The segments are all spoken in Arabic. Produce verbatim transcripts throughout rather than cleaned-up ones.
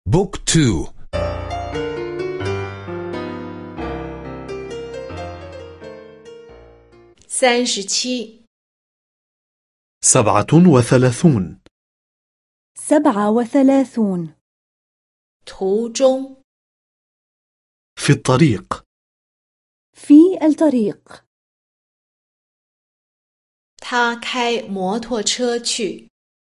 بوك تو. ثلاثين. سبعة وثلاثون. سبعة وثلاثون. 途中 في الطريق. في الطريق. 他开摩托车去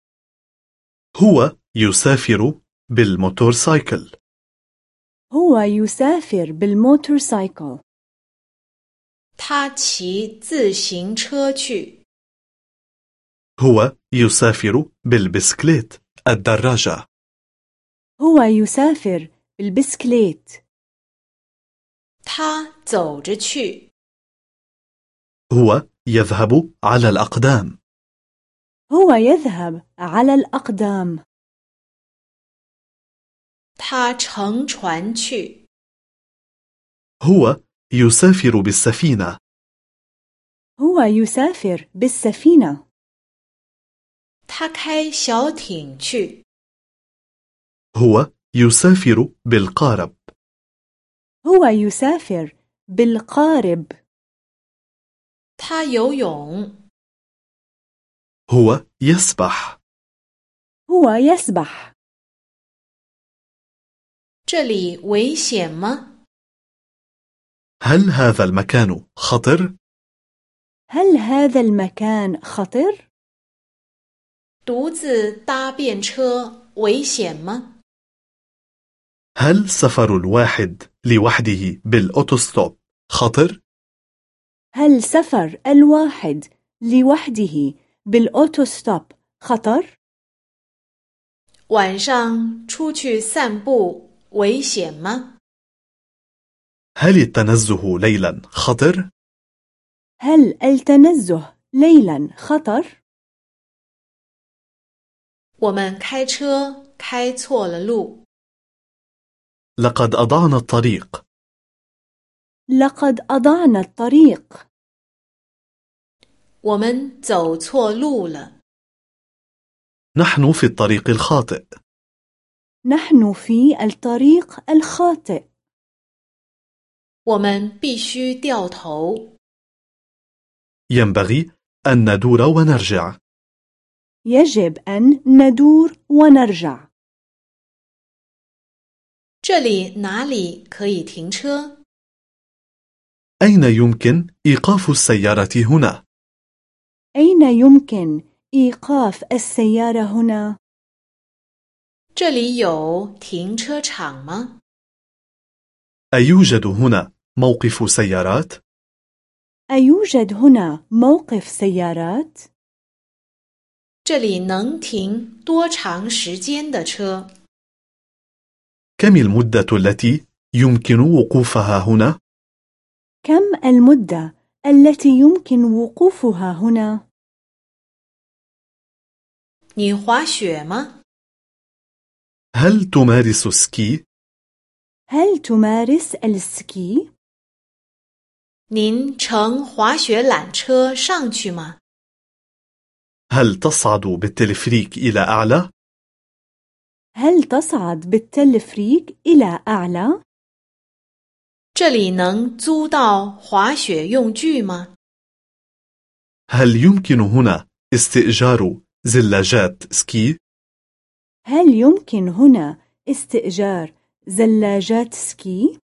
هو يسافر بالموتورسايكل. هو يسافر بالموتورسايكل. 他骑自行车去 هو يسافر بالبسكليت الدراجة. هو يسافر بالبسكليت. 他走着去 هو يذهب على الأقدام. هو يذهب على الأقدام. 他乘船去 هو يسافر بالسفينة. هو يسافر بالسفينة. 他开小艇去 هو يسافر بالقارب. هو يسافر بالقارب. 他游泳 هو يسبح. هو يسبح. 这里危险吗 هل هذا المكان خطر؟ هل هذا المكان خطر؟ 独自搭便车危险吗 هل سفر الواحد لوحده بالأوتوستوب خطر؟ هل سفر الواحد لوحده بالأوتوستوب خطر؟ 晚上出去散步危险吗 هل التنزه ليلا خطر؟ هل التنزه ليلا خطر؟ 我们开车开错了路 لقد أضعنا الطريق. لقد أضعنا الطريق. 我们走错路了 نحن في الطريق الخاطئ. نحن في الطريق الخاطئ. 我们必须掉头 ينبغي أن ندور ونرجع. يجب أن ندور ونرجع. 这里哪里可以停车 أين يمكن إيقاف السيارة هنا؟ أين يمكن إيقاف السيارة هنا؟ 这里有停车场吗 أيوجد هنا موقف سيارات؟ أيوجد هنا موقف سيارات؟ 这里能停多长时间的车 كم المدة التي يمكن وقوفها هنا؟ كم المدة التي يمكن وقوفها هنا؟ 你滑雪吗 هل تمارس سكي؟ هل تمارس السكي؟ 您乘滑雪缆车上去吗 هل تصعد بالتلفريك إلى أعلى؟ هل تصعد بالتلفريك إلى أعلى؟ 这里能租到滑雪用具吗 هل يمكن هنا استئجار زلاجات سكي؟ هل يمكن هنا استئجار زلاجات سكي؟